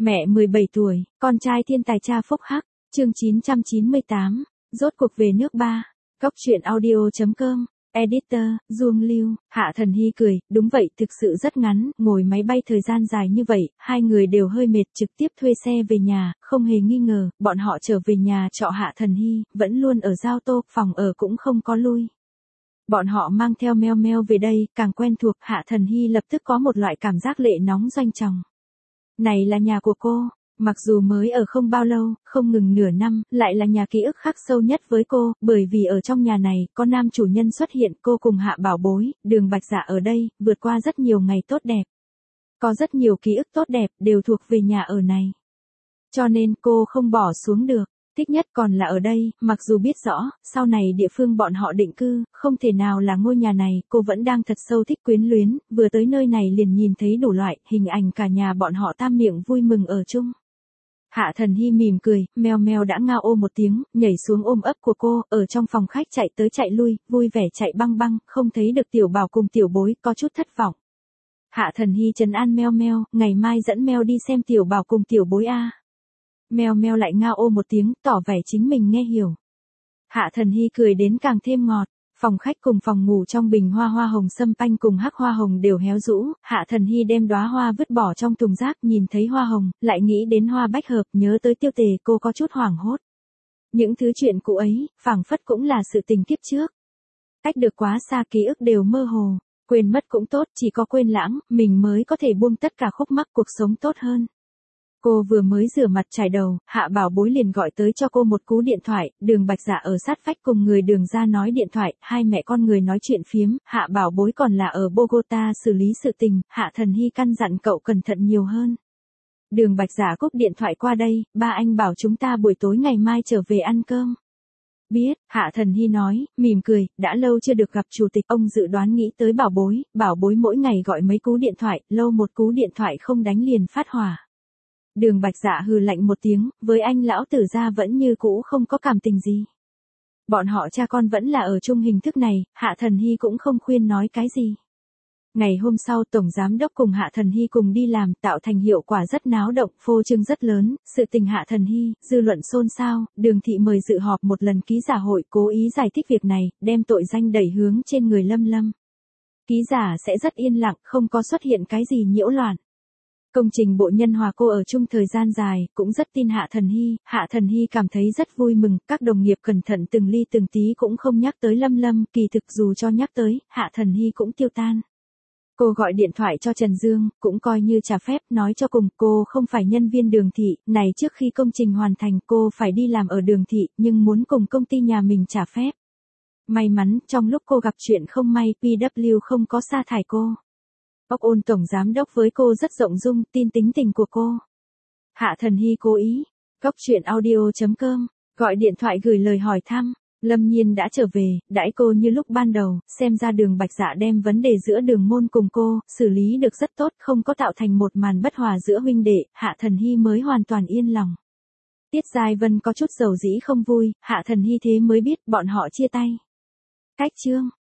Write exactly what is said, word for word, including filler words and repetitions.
Mẹ mười bảy tuổi, con trai thiên tài cha phúc hắc, chương chín trăm chín mươi tám, rốt cuộc về nước ba. Góc truyện audio chấm com, editor, Duông Lưu, Hạ Thần Hy cười, đúng vậy, thực sự rất ngắn, ngồi máy bay thời gian dài như vậy, hai người đều hơi mệt, trực tiếp thuê xe về nhà, không hề nghi ngờ, bọn họ trở về nhà trọ Hạ Thần Hy, vẫn luôn ở Giao Tô, phòng ở cũng không có lui. Bọn họ mang theo Meo Meo về đây, càng quen thuộc, Hạ Thần Hy lập tức có một loại cảm giác lệ nóng doanh tròng. Này là nhà của cô, mặc dù mới ở không bao lâu, không ngừng nửa năm, lại là nhà ký ức khắc sâu nhất với cô, bởi vì ở trong nhà này, có nam chủ nhân xuất hiện, cô cùng Hạ Bảo Bối, Đường Bạch Dạ ở đây, vượt qua rất nhiều ngày tốt đẹp. Có rất nhiều ký ức tốt đẹp, đều thuộc về nhà ở này. Cho nên cô không bỏ xuống được. Thích nhất còn là ở đây, mặc dù biết rõ, sau này địa phương bọn họ định cư, không thể nào là ngôi nhà này, cô vẫn đang thật sâu thích quyến luyến, vừa tới nơi này liền nhìn thấy đủ loại, hình ảnh cả nhà bọn họ tam miệng vui mừng ở chung. Hạ Thần Hy mỉm cười, Meo Meo đã ngao ô một tiếng, nhảy xuống ôm ấp của cô, ở trong phòng khách chạy tới chạy lui, vui vẻ chạy băng băng, không thấy được Tiểu Bảo cùng Tiểu Bối, có chút thất vọng. Hạ Thần Hy trấn an Meo Meo, ngày mai dẫn Meo đi xem Tiểu Bảo cùng Tiểu Bối a. Meo Meo lại ngao ô một tiếng, tỏ vẻ chính mình nghe hiểu. Hạ Thần Hy cười đến càng thêm ngọt, phòng khách cùng phòng ngủ trong bình hoa hoa hồng sâm panh cùng hắc hoa hồng đều héo rũ, Hạ Thần Hy đem đóa hoa vứt bỏ trong thùng rác, nhìn thấy hoa hồng, lại nghĩ đến hoa bách hợp, nhớ tới Tiêu Tề, cô có chút hoảng hốt. Những thứ chuyện cũ ấy, phảng phất cũng là sự tình kiếp trước. Cách được quá xa ký ức đều mơ hồ, quên mất cũng tốt, chỉ có quên lãng, mình mới có thể buông tất cả khúc mắc cuộc sống tốt hơn. Cô vừa mới rửa mặt chải đầu, Hạ Bảo Bối liền gọi tới cho cô một cú điện thoại, Đường Bạch Dạ ở sát vách cùng người Đường ra nói điện thoại, hai mẹ con người nói chuyện phiếm, Hạ Bảo Bối còn là ở Bogota xử lý sự tình, Hạ Thần Hy căn dặn cậu cẩn thận nhiều hơn. Đường Bạch Dạ cúp điện thoại qua đây, ba anh bảo chúng ta buổi tối ngày mai trở về ăn cơm. Biết, Hạ Thần Hy nói, mỉm cười, đã lâu chưa được gặp chủ tịch, ông dự đoán nghĩ tới Bảo Bối, Bảo Bối mỗi ngày gọi mấy cú điện thoại, lâu một cú điện thoại không đánh liền phát hỏa. Đường Bạch Dạ hừ lạnh một tiếng, với anh lão tử gia vẫn như cũ không có cảm tình gì. Bọn họ cha con vẫn là ở chung hình thức này, Hạ Thần Hy cũng không khuyên nói cái gì. Ngày hôm sau Tổng Giám Đốc cùng Hạ Thần Hy cùng đi làm, tạo thành hiệu quả rất náo động, phô trương rất lớn, sự tình Hạ Thần Hy, dư luận xôn xao, Đường Thị mời dự họp một lần ký giả hội, cố ý giải thích việc này, đem tội danh đẩy hướng trên người Lâm Lâm. Ký giả sẽ rất yên lặng, không có xuất hiện cái gì nhiễu loạn. Công trình bộ nhân hòa cô ở chung thời gian dài, cũng rất tin Hạ Thần Hy, Hạ Thần Hy cảm thấy rất vui mừng, các đồng nghiệp cẩn thận từng ly từng tí cũng không nhắc tới Lâm Lâm, kỳ thực dù cho nhắc tới, Hạ Thần Hy cũng tiêu tan. Cô gọi điện thoại cho Trần Dương, cũng coi như trả phép, nói cho cùng, cô không phải nhân viên Đường Thị, này trước khi công trình hoàn thành cô phải đi làm ở Đường Thị, nhưng muốn cùng công ty nhà mình trả phép. May mắn, trong lúc cô gặp chuyện không may, pê vê không có sa thải cô. Ốc Ôn Tổng Giám Đốc với cô rất rộng dung, tin tính tình của cô. Hạ Thần Hy cố ý. Góc truyện audio chấm com, gọi điện thoại gửi lời hỏi thăm. Lâm Nhiên đã trở về, đãi cô như lúc ban đầu, xem ra Đường Bạch Dạ đem vấn đề giữa Đường Môn cùng cô, xử lý được rất tốt, không có tạo thành một màn bất hòa giữa huynh đệ, Hạ Thần Hy mới hoàn toàn yên lòng. Tiết Giai Vân có chút dầu dĩ không vui, Hạ Thần Hy thế mới biết bọn họ chia tay. Cách chương.